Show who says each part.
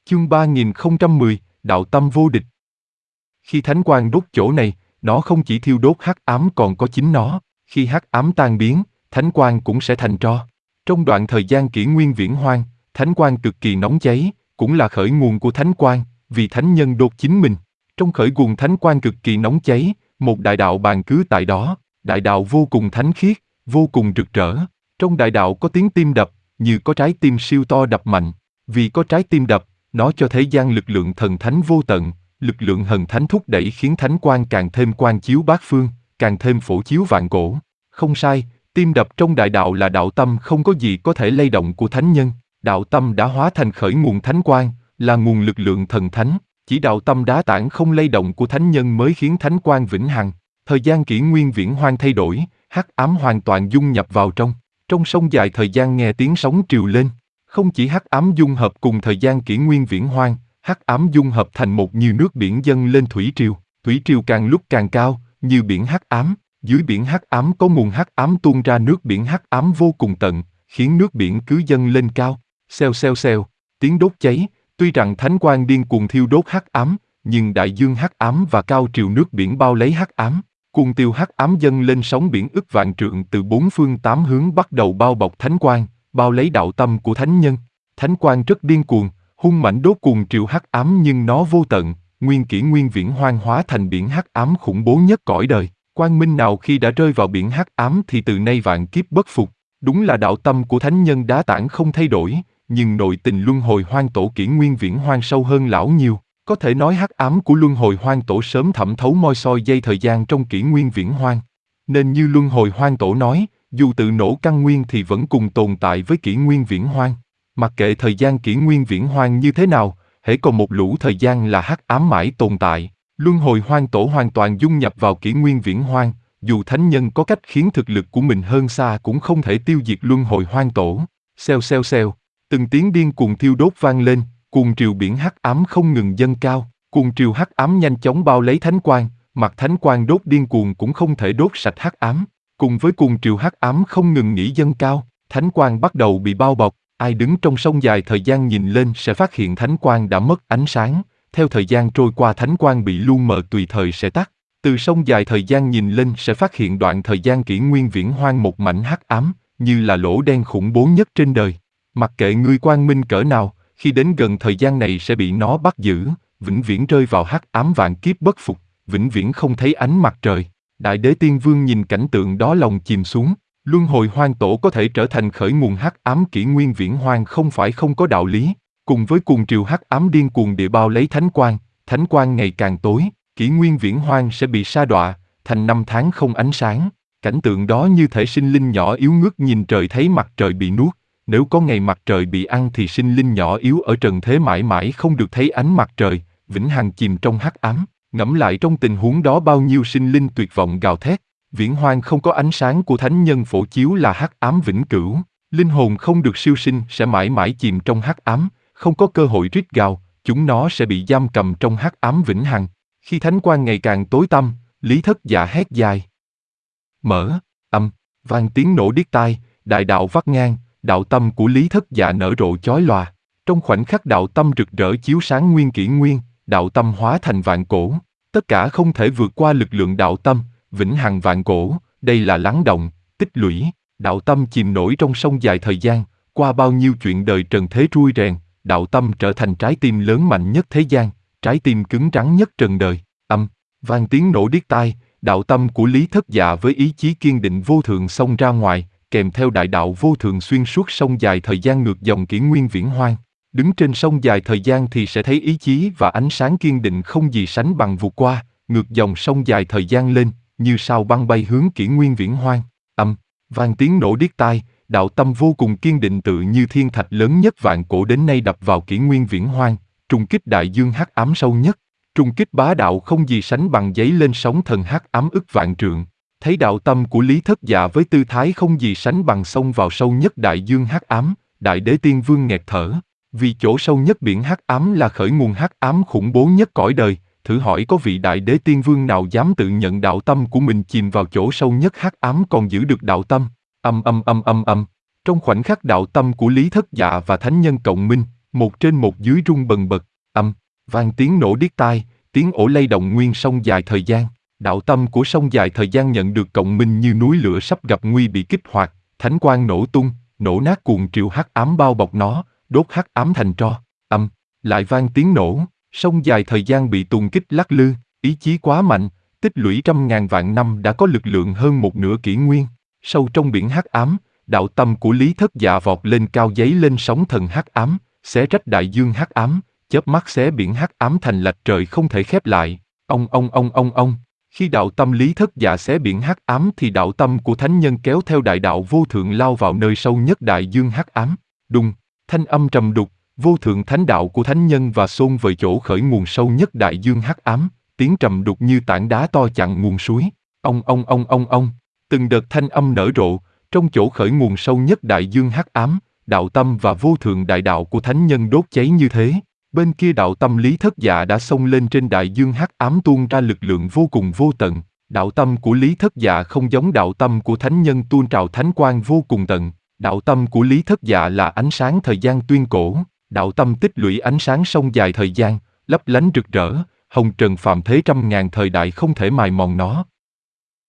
Speaker 1: Chương 3010, đạo tâm vô địch. Khi thánh quang đốt chỗ này, nó không chỉ thiêu đốt hắc ám còn có chính nó. Khi hắc ám tan biến, thánh quang cũng sẽ thành tro. Trong đoạn thời gian kỷ nguyên viễn hoang, thánh quang cực kỳ nóng cháy, cũng là khởi nguồn của thánh quang, vì thánh nhân đốt chính mình. Trong khởi nguồn thánh quang cực kỳ nóng cháy, một đại đạo bàn cứ tại đó, đại đạo vô cùng thánh khiết, vô cùng rực rỡ. Trong đại đạo có tiếng tim đập, như có trái tim siêu to đập mạnh. Vì có trái tim đập, nó cho thế gian lực lượng thần thánh vô tận, lực lượng thần thánh thúc đẩy khiến thánh quang càng thêm quang chiếu bát phương, càng thêm phổ chiếu vạn cổ. Không sai, tim đập trong đại đạo là đạo tâm không có gì có thể lay động của thánh nhân. Đạo tâm đã hóa thành khởi nguồn thánh quang, là nguồn lực lượng thần thánh. Chỉ đạo tâm đá tảng không lay động của thánh nhân mới khiến thánh quang vĩnh hằng. Thời gian kỷ nguyên viễn hoang thay đổi, hắc ám hoàn toàn dung nhập vào trong. Trong sông dài thời gian nghe tiếng sóng triều lên. Không chỉ hắc ám dung hợp cùng thời gian kỷ nguyên viễn hoang, hắc ám dung hợp thành một như nước biển dâng lên thủy triều càng lúc càng cao, như biển hắc ám. Dưới biển hắc ám có nguồn hắc ám tuôn ra nước biển hắc ám vô cùng tận, khiến nước biển cứ dâng lên cao. Xèo xèo xèo, tiếng đốt cháy. Tuy rằng thánh quang điên cuồng thiêu đốt hắc ám, nhưng đại dương hắc ám và cao triều nước biển bao lấy hắc ám. Cuồng tiêu hắc ám dâng lên sóng biển ức vạn trượng từ bốn phương tám hướng bắt đầu bao bọc thánh quang, bao lấy đạo tâm của thánh nhân. Thánh quang rất điên cuồng, hung mãnh đốt cuồng triều hắc ám nhưng nó vô tận, nguyên kỷ nguyên viễn hoang hóa thành biển hắc ám khủng bố nhất cõi đời. Quang minh nào khi đã rơi vào biển hắc ám thì từ nay vạn kiếp bất phục. Đúng là đạo tâm của thánh nhân đá tảng không thay đổi, nhưng nội tình luân hồi hoang tổ kỷ nguyên viễn hoang sâu hơn lão nhiều. Có thể nói hắc ám của luân hồi hoang tổ sớm thẩm thấu moi soi dây thời gian trong kỷ nguyên viễn hoang. Nên như luân hồi hoang tổ nói, dù tự nổ căn nguyên thì vẫn cùng tồn tại với kỷ nguyên viễn hoang. Mặc kệ thời gian kỷ nguyên viễn hoang như thế nào, hễ còn một lũ thời gian là hắc ám mãi tồn tại. Luân hồi hoang tổ hoàn toàn dung nhập vào kỷ nguyên viễn hoang, dù thánh nhân có cách khiến thực lực của mình hơn xa cũng không thể tiêu diệt luân hồi hoang tổ. Xèo xèo xèo, từng tiếng điên cuồng thiêu đốt vang lên, cuồng triều biển hắc ám không ngừng dâng cao, cuồng triều hắc ám nhanh chóng bao lấy thánh quang, mặt thánh quang đốt điên cuồng cũng không thể đốt sạch hắc ám. Cùng với cuồng triều hắc ám không ngừng nghỉ dâng cao, thánh quang bắt đầu bị bao bọc. Ai đứng trong sông dài thời gian nhìn lên sẽ phát hiện thánh quang đã mất ánh sáng. Theo thời gian trôi qua thánh quang bị lu mờ tùy thời sẽ tắt. Từ sông dài thời gian nhìn lên sẽ phát hiện đoạn thời gian kỷ nguyên viễn hoang một mảnh hắc ám, như là lỗ đen khủng bố nhất trên đời. Mặc kệ ngươi quang minh cỡ nào, khi đến gần thời gian này sẽ bị nó bắt giữ, vĩnh viễn rơi vào hắc ám vạn kiếp bất phục, vĩnh viễn không thấy ánh mặt trời. Đại đế tiên vương nhìn cảnh tượng đó lòng chìm xuống. Luân hồi hoang tổ có thể trở thành khởi nguồn hắc ám kỷ nguyên viễn hoang không phải không có đạo lý. Cùng với cuồng triều hắc ám điên cuồng địa bao lấy thánh quang ngày càng tối, kỷ nguyên viễn hoang sẽ bị sa đọa, thành năm tháng không ánh sáng. Cảnh tượng đó như thể sinh linh nhỏ yếu ngước nhìn trời thấy mặt trời bị nuốt. Nếu có ngày mặt trời bị ăn thì sinh linh nhỏ yếu ở trần thế mãi mãi không được thấy ánh mặt trời, vĩnh hằng chìm trong hắc ám. Ngẫm lại trong tình huống đó bao nhiêu sinh linh tuyệt vọng gào thét. Viễn hoang không có ánh sáng của thánh nhân phổ chiếu là hắc ám vĩnh cửu. Linh hồn không được siêu sinh sẽ mãi mãi chìm trong hắc ám, không có cơ hội rít gào, chúng nó sẽ bị giam cầm trong hắc ám vĩnh hằng. Khi thánh quang ngày càng tối tăm, Lý Thất Dạ hét dài. Mở, vang tiếng nổ điếc tai, đại đạo vắt ngang, đạo tâm của Lý Thất Dạ nở rộ chói lòa. Trong khoảnh khắc đạo tâm rực rỡ chiếu sáng nguyên kỷ nguyên, đạo tâm hóa thành vạn cổ. Tất cả không thể vượt qua lực lượng đạo tâm, vĩnh hằng vạn cổ, đây là lắng động, tích lũy. Đạo tâm chìm nổi trong sông dài thời gian, qua bao nhiêu chuyện đời trần thế trui rèn, đạo tâm trở thành trái tim lớn mạnh nhất thế gian, trái tim cứng rắn nhất trần đời. Vang tiếng nổ điếc tai, đạo tâm của Lý Thất Dạ với ý chí kiên định vô thượng xông ra ngoài, kèm theo đại đạo vô thượng xuyên suốt sông dài thời gian ngược dòng kỷ nguyên viễn hoang. Đứng trên sông dài thời gian thì sẽ thấy ý chí và ánh sáng kiên định không gì sánh bằng vụt qua, ngược dòng sông dài thời gian lên, như sao băng bay hướng kỷ nguyên viễn hoang. Vang tiếng nổ điếc tai, đạo tâm vô cùng kiên định tự như thiên thạch lớn nhất vạn cổ đến nay đập vào kỷ nguyên viễn hoang, trùng kích đại dương hắc ám sâu nhất. Trùng kích bá đạo không gì sánh bằng giấy lên sóng thần hắc ám ức vạn trượng. Thấy đạo tâm của Lý Thất Dạ với tư thái không gì sánh bằng xông vào sâu nhất đại dương hắc ám, đại đế tiên vương nghẹt thở. Vì chỗ sâu nhất biển hắc ám là khởi nguồn hắc ám khủng bố nhất cõi đời. Thử hỏi có vị đại đế tiên vương nào dám tự nhận đạo tâm của mình chìm vào chỗ sâu nhất hắc ám còn giữ được đạo tâm. Trong khoảnh khắc đạo tâm của Lý Thất Dạ và thánh nhân cộng minh, một trên một dưới rung bần bật, vang tiếng nổ điếc tai, tiếng ổ lay động nguyên sông dài thời gian. Đạo tâm của sông dài thời gian nhận được cộng minh như núi lửa sắp gặp nguy bị kích hoạt, thánh quang nổ tung, nổ nát cuồng triều hắc ám bao bọc nó, đốt hắc ám thành tro. Lại vang tiếng nổ, sông dài thời gian bị tùng kích lắc lư, ý chí quá mạnh, tích lũy trăm ngàn vạn năm đã có lực lượng hơn một nửa kỷ nguyên. Sâu trong biển hắc ám, đạo tâm của Lý Thất Dạ vọt lên cao giấy lên sóng thần hắc ám, xé rách đại dương hắc ám, chớp mắt xé biển hắc ám thành lạch trời không thể khép lại. Ông. Khi đạo tâm Lý Thất Dạ xé biển hắc ám thì đạo tâm của thánh nhân kéo theo đại đạo vô thượng lao vào nơi sâu nhất đại dương hắc ám. Đùng, thanh âm trầm đục, vô thượng thánh đạo của thánh nhân và xôn về chỗ khởi nguồn sâu nhất đại dương hắc ám, tiếng trầm đục như tảng đá to chặn nguồn suối. Ông. Từng đợt thanh âm nở rộ, trong chỗ khởi nguồn sâu nhất đại dương hắc ám, đạo tâm và vô thượng đại đạo của thánh nhân đốt cháy như thế. Bên kia đạo tâm Lý Thất Dạ đã xông lên trên đại dương hắc ám tuôn ra lực lượng vô cùng vô tận. Đạo tâm của Lý Thất Dạ không giống đạo tâm của thánh nhân tuôn trào thánh quang vô cùng tận. Đạo tâm của Lý Thất Dạ là ánh sáng thời gian tuyên cổ. Đạo tâm tích lũy ánh sáng sông dài thời gian, lấp lánh rực rỡ, hồng trần phàm thế trăm ngàn thời đại không thể mài mòn nó.